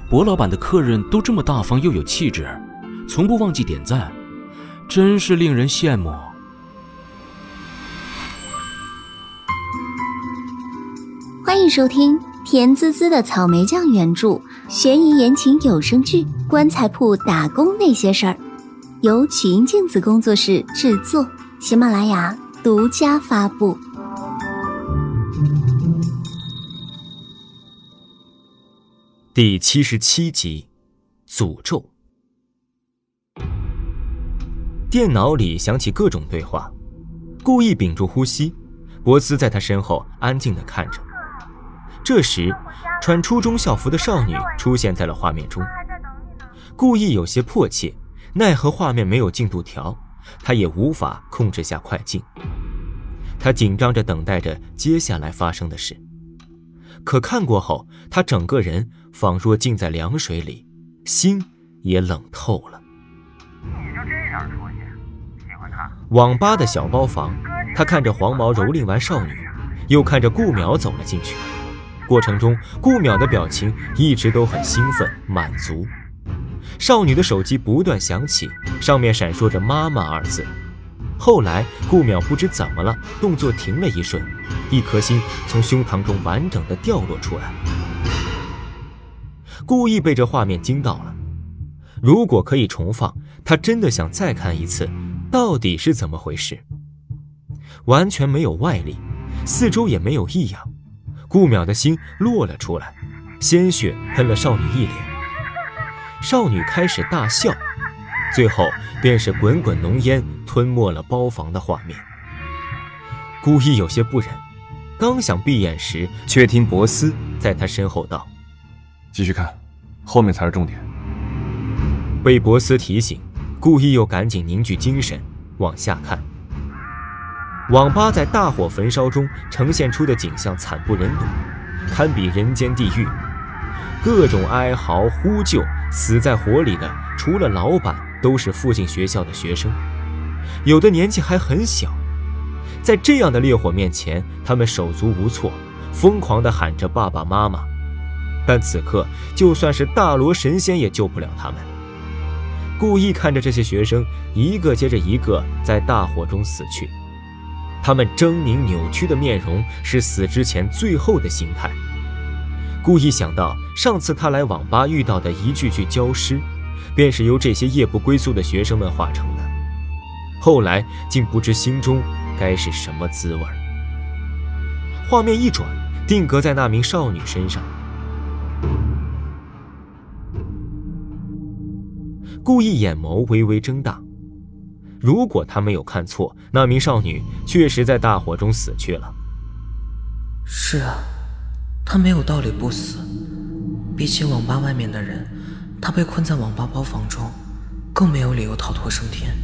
博老板的客人都这么大方又有气质，从不忘记点赞，真是令人羡慕。 欢迎收听甜滋滋的草莓酱原著悬疑言情有声剧《棺材铺打工那些事儿》，由曲音镜子工作室制作，喜马拉雅独家发布。 第77集，诅咒。电脑里响起各种对话，故意屏住呼吸，博斯在他身后安静地看着。这时，穿初中校服的少女出现在了画面中，故意有些迫切，奈何画面没有进度条，他也无法控制下快进。他紧张着等待着接下来发生的事，可看过后，他整个人仿若浸在凉水里，心也冷透了。 你就这样出息，喜欢他？ 网吧的小包房，他看着黄毛蹂躏完少女，又看着顾淼走了进去。过程中，顾淼的表情一直都很兴奋满足。少女的手机不断响起，上面闪烁着妈妈二字。后来顾淼不知怎么了，动作停了一瞬，一颗心从胸膛中完整的掉落出来。故意被这画面惊到了，如果可以重放，他真的想再看一次到底是怎么回事。完全没有外力，四周也没有异样，顾淼的心落了出来，鲜血喷了少女一脸。少女开始大笑，最后便是滚滚浓烟吞没了包房的画面。故意有些不忍，刚想闭眼时，却听博斯在他身后道： 继续看，后面才是重点。 被博斯提醒，故意又赶紧凝聚精神往下看。网吧在大火焚烧中呈现出的景象惨不忍睹，堪比人间地狱。各种哀嚎呼救，死在火里的除了老板都是附近学校的学生，有的年纪还很小。在这样的烈火面前，他们手足无措，疯狂地喊着爸爸妈妈。但此刻就算是大罗神仙也救不了他们。故意看着这些学生一个接着一个在大火中死去，他们狰狞扭曲的面容是死之前最后的形态。故意想到上次他来网吧遇到的一具具焦尸，便是由这些夜不归宿的学生们化成的。后来竟不知心中该是什么滋味。画面一转，定格在那名少女身上。故意眼眸微微睁大，如果他没有看错，那名少女确实在大火中死去了。 是啊，他没有道理不死。比起网吧外面的人，他被困在网吧包房中，更没有理由逃脱升天。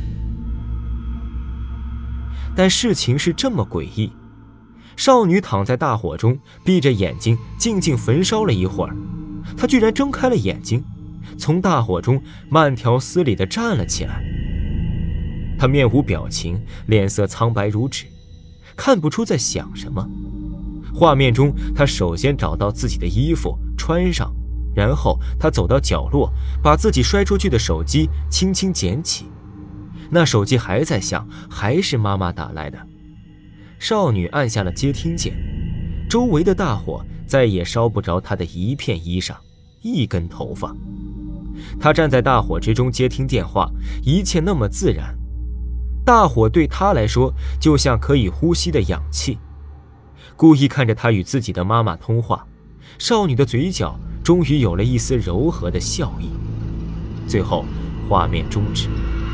但事情是这么诡异，少女躺在大火中，闭着眼睛静静焚烧了一会儿，她居然睁开了眼睛，从大火中慢条斯理地站了起来。她面无表情，脸色苍白如纸，看不出在想什么。画面中，她首先找到自己的衣服穿上，然后她走到角落，把自己摔出去的手机轻轻捡起。那手机还在响，还是妈妈打来的。少女按下了接听键，周围的大火再也烧不着她的一片衣裳，一根头发。她站在大火之中接听电话，一切那么自然。大火对她来说就像可以呼吸的氧气。故意看着她与自己的妈妈通话，少女的嘴角终于有了一丝柔和的笑意。最后画面终止。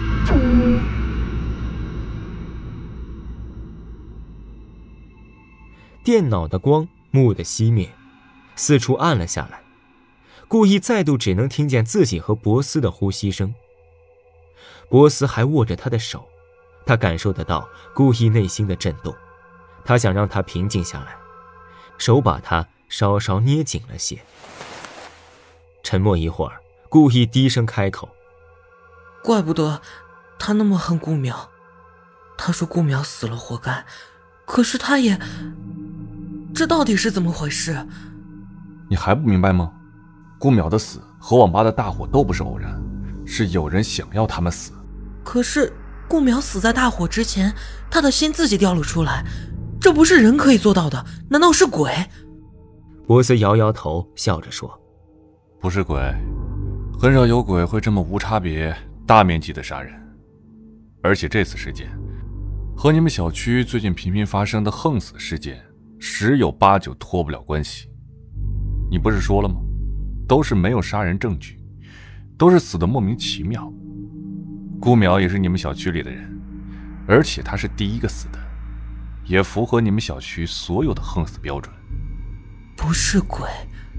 电脑的光蓦地熄灭，四处暗了下来。故意再度只能听见自己和博斯的呼吸声。博斯还握着他的手，他感受得到故意内心的震动，他想让他平静下来，手把他稍稍捏紧了些。沉默一会儿，故意低声开口： 怪不得他那么恨顾淼，他说顾淼死了活该，可是他也……这到底是怎么回事？ 你还不明白吗？顾淼的死和网吧的大火都不是偶然，是有人想要他们死。 可是顾淼死在大火之前，他的心自己掉了出来，这不是人可以做到的，难道是鬼？ 波斯摇摇头，笑着说： 不是鬼，很少有鬼会这么无差别大面积的杀人。而且这次事件和你们小区最近频频发生的横死事件十有八九脱不了关系。你不是说了吗？都是没有杀人证据，都是死得莫名其妙。顾淼也是你们小区里的人，而且他是第一个死的，也符合你们小区所有的横死标准。 不是鬼，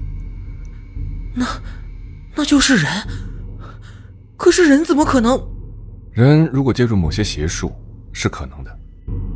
那就是人。可是人怎么可能？ 人如果借助某些邪术是可能的。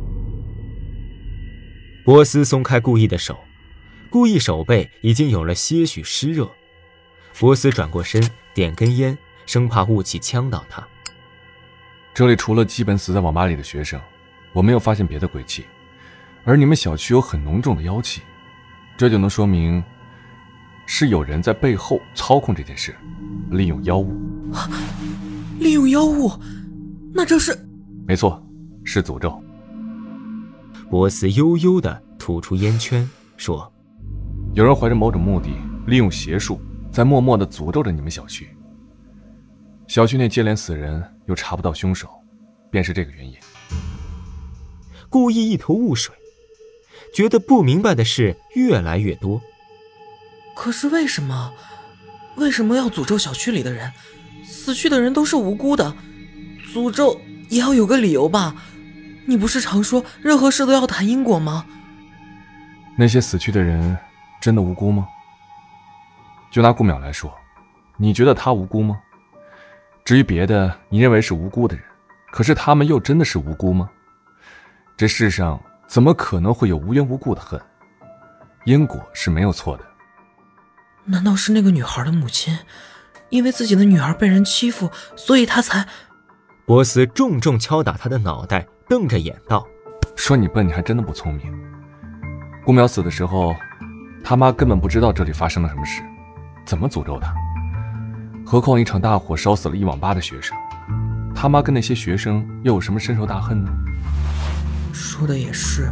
波斯松开顾意的手，顾意手背已经有了些许湿热。波斯转过身，点根烟，生怕雾气呛到他。 这里除了基本死在网吧里的学生，我没有发现别的鬼气，而你们小区有很浓重的妖气，这就能说明是有人在背后操控这件事，利用妖物。 利用妖物？那这是…… 没错，是诅咒。 波斯悠悠地吐出烟圈，说： 有人怀着某种目的，利用邪术在默默地诅咒着你们小区。小区内接连死人，又查不到凶手，便是这个原因。 顾意一头雾水，觉得不明白的事越来越多。 可是为什么要诅咒小区里的人？死去的人都是无辜的，诅咒也要有个理由吧？你不是常说任何事都要谈因果吗？ 那些死去的人真的无辜吗？就拿顾淼来说，你觉得他无辜吗？至于别的你认为是无辜的人，可是他们又真的是无辜吗？这世上怎么可能会有无缘无故的恨？因果是没有错的。 难道是那个女孩的母亲因为自己的女儿被人欺负，所以她才…… 波斯重重敲打他的脑袋，瞪着眼道： 说你笨，你还真的不聪明。顾淼死的时候，他妈根本不知道这里发生了什么事，怎么诅咒他？何况一场大火烧死了一网吧的学生，他妈跟那些学生又有什么深仇大恨呢？ 说的也是，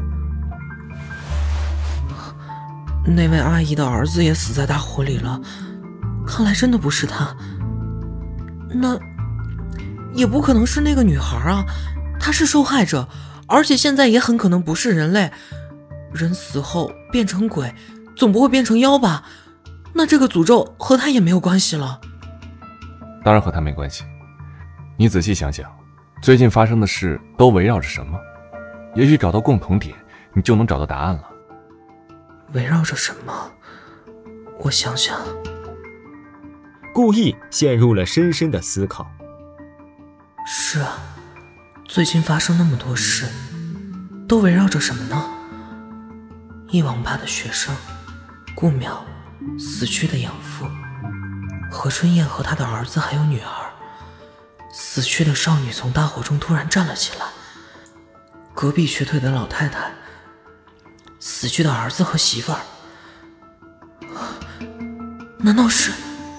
那位阿姨的儿子也死在大火里了，看来真的不是他。那也不可能是那个女孩啊，她是受害者，而且现在也很可能不是人类。人死后变成鬼，总不会变成妖吧？那这个诅咒和她也没有关系了。 当然和他没关系。你仔细想想，最近发生的事都围绕着什么？也许找到共同点，你就能找到答案了。 围绕着什么？我想想。 顾意陷入了深深的思考。 是啊，最近发生那么多事，都围绕着什么呢？一网吧的学生，顾淼，死去的养父，何春燕和她的儿子还有女儿，死去的少女从大火中突然站了起来，隔壁瘸腿的老太太，死去的儿子和媳妇儿，难道是……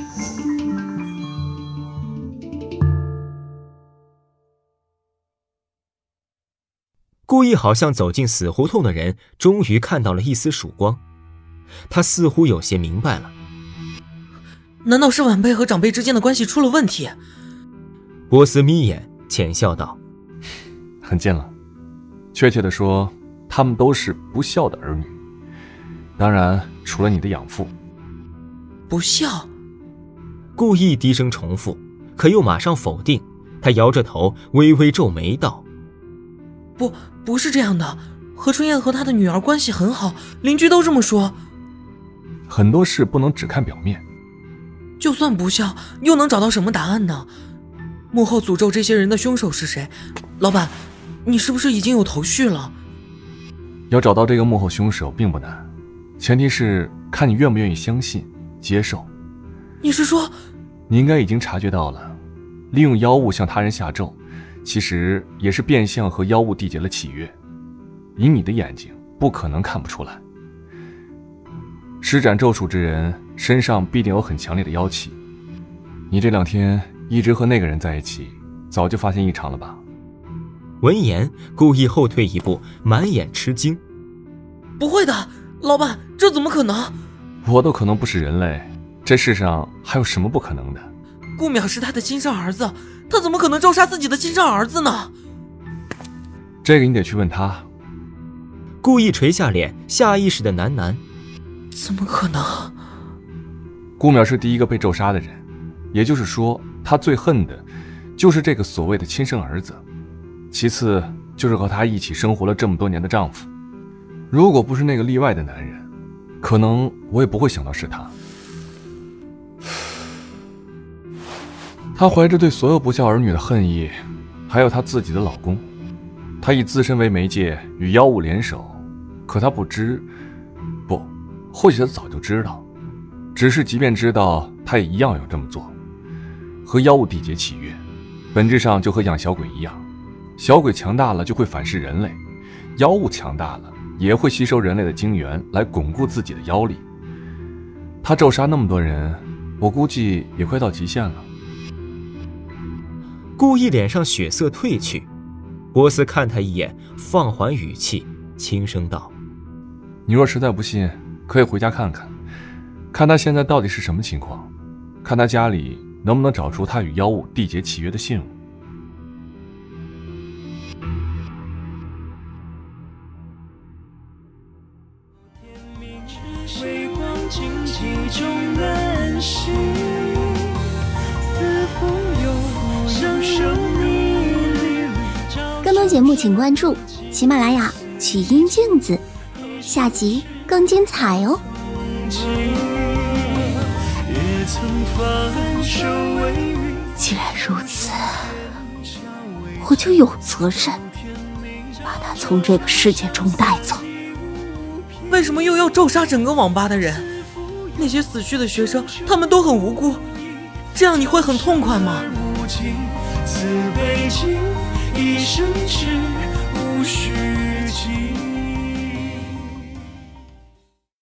顾意好像走进死胡同的人终于看到了一丝曙光，他似乎有些明白了。 难道是晚辈和长辈之间的关系出了问题？ 波斯眯眼浅笑道： 很近了，确切地说，他们都是不孝的儿女，当然除了你的养父。 不孝？ 顾意低声重复，可又马上否定。他摇着头，微微皱眉道： 不是这样的，何春燕和她的女儿关系很好，邻居都这么说。 很多事不能只看表面。 就算不孝，又能找到什么答案呢？幕后诅咒这些人的凶手是谁？老板，你是不是已经有头绪了？ 要找到这个幕后凶手并不难，前提是看你愿不愿意相信、接受。 你是说…… 你应该已经察觉到了，利用妖物向他人下咒，其实也是变相和妖物缔结了契约，以你的眼睛不可能看不出来。施展咒术之人身上必定有很强烈的妖气， 你这2天一直和那个人在一起，早就发现异常了吧？ 闻言，故意后退一步，满眼吃惊。 不会的，老板，这怎么可能？ 我都可能不是人类，这世上还有什么不可能的？ 顾淼是他的亲生儿子，他怎么可能咒杀自己的亲生儿子呢？ 这个你得去问他。 故意垂下脸，下意识的喃喃： 怎么可能？ 顾淼是第一个被咒杀的人，也就是说，他最恨的就是这个所谓的亲生儿子，其次就是和他一起生活了这么多年的丈夫。如果不是那个例外的男人，可能我也不会想到是他。她怀着对所有不孝儿女的恨意，还有她自己的老公，她以自身为媒介与妖物联手，可她不知，不，或许她早就知道，只是即便知道，她也一样要这么做。和妖物缔结契约，本质上就和养小鬼一样，小鬼强大了就会反噬人类，妖物强大了也会吸收人类的精元来巩固自己的妖力。她咒杀那么多人，我估计也快到极限了。 故意脸上血色褪去，波斯看他一眼，放缓语气，轻声道： 你若实在不信，可以回家看看，看他现在到底是什么情况，看他家里能不能找出他与妖物缔结契约的信物。 更多节目请关注喜马拉雅曲音镜子，下集更精彩哦。既然如此，我就有责任把他从这个世界中带走。 为什么又要咒杀整个网吧的人？那些死去的学生，他们都很无辜，这样你会很痛快吗？ 自北京一生只无虚情。